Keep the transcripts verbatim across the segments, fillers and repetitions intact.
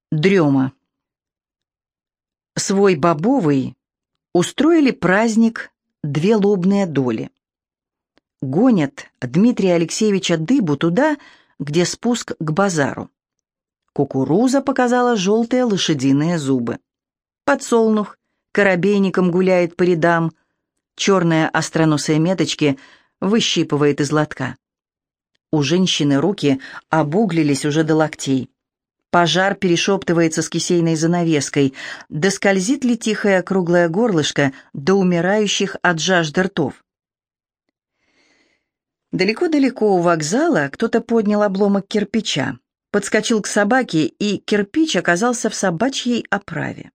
Дрема. Свой бобовый устроили праздник «Две лобные доли». Гонят Дмитрия Алексеевича Дыбу туда, где спуск к базару. Кукуруза показала желтые лошадиные зубы. Подсолнух коробейником гуляет по рядам, черные остроносые меточки выщипывает из лотка. У женщины руки обуглились уже до локтей. Пожар перешептывается с кисейной занавеской, да скользит ли тихое круглое горлышко до умирающих от жажды ртов. Далеко-далеко у вокзала кто-то поднял обломок кирпича, подскочил к собаке, и кирпич оказался в собачьей оправе.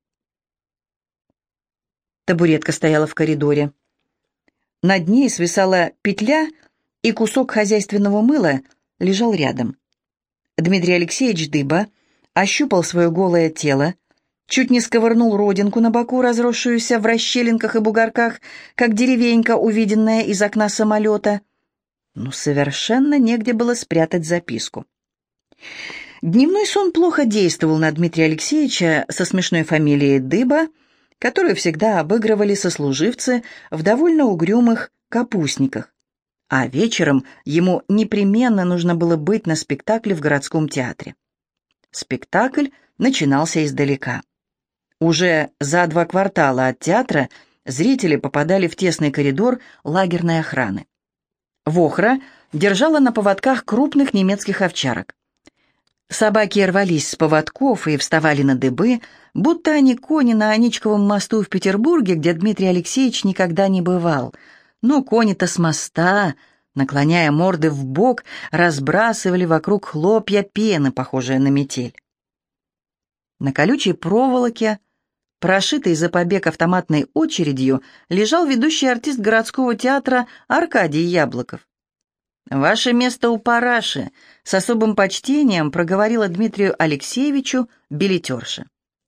Табуретка стояла в коридоре. Над ней свисала петля, и кусок хозяйственного мыла лежал рядом. Дмитрий Алексеевич Дыба ощупал свое голое тело, чуть не сковырнул родинку на боку, разросшуюся в расщелинках и бугорках, как деревенька, увиденная из окна самолета. Но совершенно негде было спрятать записку. Дневной сон плохо действовал на Дмитрия Алексеевича со смешной фамилией Дыба, которую всегда обыгрывали сослуживцы в довольно угрюмых капустниках. А вечером ему непременно нужно было быть на спектакле в городском театре. Спектакль начинался издалека. Уже за два квартала от театра зрители попадали в тесный коридор лагерной охраны. Вохра держала на поводках крупных немецких овчарок. Собаки рвались с поводков и вставали на дыбы, будто они кони на Аничковом мосту в Петербурге, где Дмитрий Алексеевич никогда не бывал. Но кони-то с моста, наклоняя морды в бок, разбрасывали вокруг хлопья пены, похожие на метель. На колючей проволоке, прошитой за побег автоматной очередью, лежал ведущий артист городского театра Аркадий Яблоков. «Ваше место у параши», — с особым почтением проговорила Дмитрию Алексеевичу билетерша.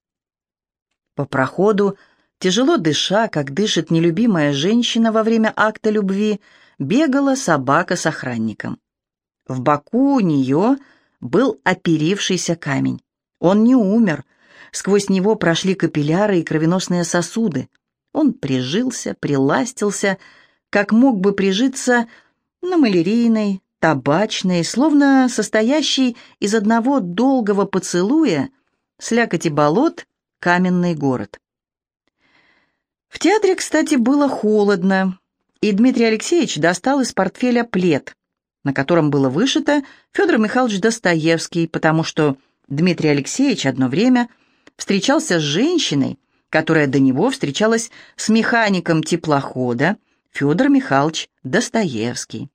По проходу, тяжело дыша, как дышит нелюбимая женщина во время акта любви, бегала собака с охранником. В боку у нее был оперившийся камень. Он не умер. Сквозь него прошли капилляры и кровеносные сосуды. Он прижился, приластился, как мог бы прижиться на малярийной, табачной, словно состоящий из одного долгого поцелуя, слякоти болот, каменный город. В театре, кстати, было холодно, и Дмитрий Алексеевич достал из портфеля плед, на котором было вышито Федор Михайлович Достоевский, потому что Дмитрий Алексеевич одно время встречался с женщиной, которая до него встречалась с механиком теплохода Федор Михайлович Достоевский.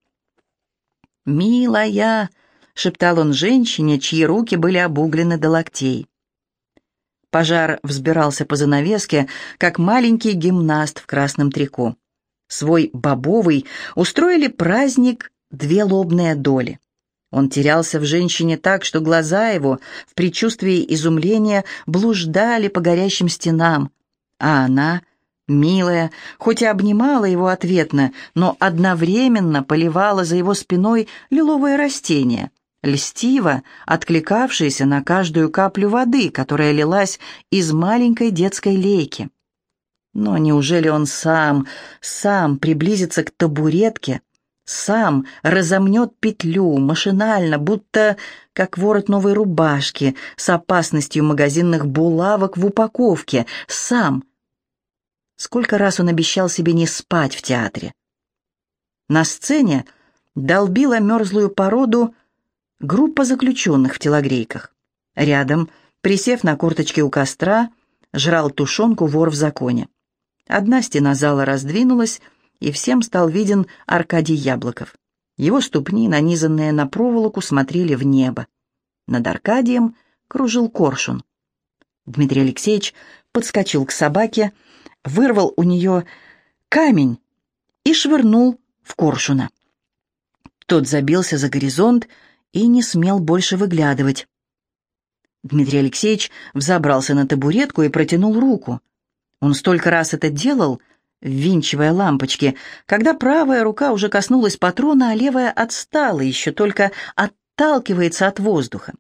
«Милая», — шептал он женщине, чьи руки были обуглены до локтей. Пожар взбирался по занавеске, как маленький гимнаст в красном трико. Свой бобовый устроили праздник «Две лобные доли». Он терялся в женщине так, что глаза его в предчувствии изумления блуждали по горящим стенам, а она, милая, хоть и обнимала его ответно, но одновременно поливала за его спиной лиловые растения, льстиво откликавшиеся на каждую каплю воды, которая лилась из маленькой детской лейки. Но неужели он сам, сам приблизится к табуретке, сам разомнет петлю, машинально, будто как ворот новой рубашки, с опасностью магазинных булавок в упаковке, сам? Сколько раз он обещал себе не спать в театре. На сцене долбила мерзлую породу группа заключенных в телогрейках. Рядом, присев на корточки у костра, жрал тушенку вор в законе. Одна стена зала раздвинулась, и всем стал виден Аркадий Яблоков. Его ступни, нанизанные на проволоку, смотрели в небо. Над Аркадием кружил коршун. Дмитрий Алексеевич подскочил к собаке, вырвал у нее камень и швырнул в коршуна. Тот забился за горизонт и не смел больше выглядывать. Дмитрий Алексеевич взобрался на табуретку и протянул руку. Он столько раз это делал, ввинчивая лампочки, когда правая рука уже коснулась патрона, а левая отстала, еще только отталкивается от воздуха.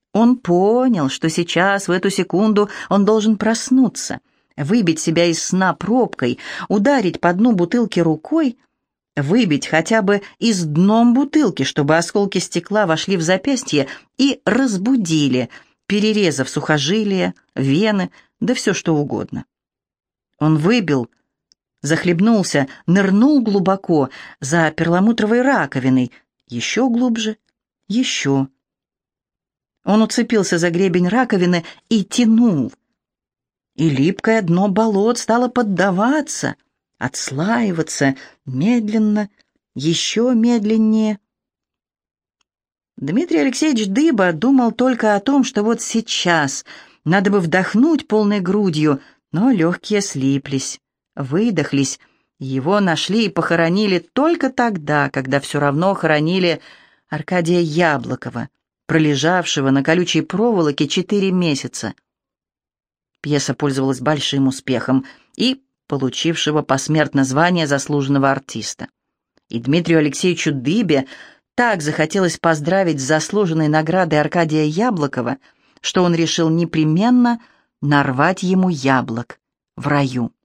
Он понял, что сейчас, в эту секунду, он должен проснуться, выбить себя из сна пробкой, ударить по дну бутылки рукой, выбить хотя бы из дном бутылки, чтобы осколки стекла вошли в запястье и разбудили, перерезав сухожилия, вены, да все что угодно. Он выбил, захлебнулся, нырнул глубоко за перламутровой раковиной, еще глубже, еще. Он уцепился за гребень раковины и тянул. И липкое дно болот стало поддаваться, отслаиваться медленно, еще медленнее. Дмитрий Алексеевич Дыба думал только о том, что вот сейчас надо бы вдохнуть полной грудью, но легкие слиплись, выдохлись, его нашли и похоронили только тогда, когда все равно хоронили Аркадия Яблокова, пролежавшего на колючей проволоке четыре месяца. Пьеса пользовалась большим успехом и получившего посмертно звание заслуженного артиста. И Дмитрию Алексеевичу Дыбе так захотелось поздравить с заслуженной наградой Аркадия Яблокова, что он решил непременно нарвать ему яблок в раю.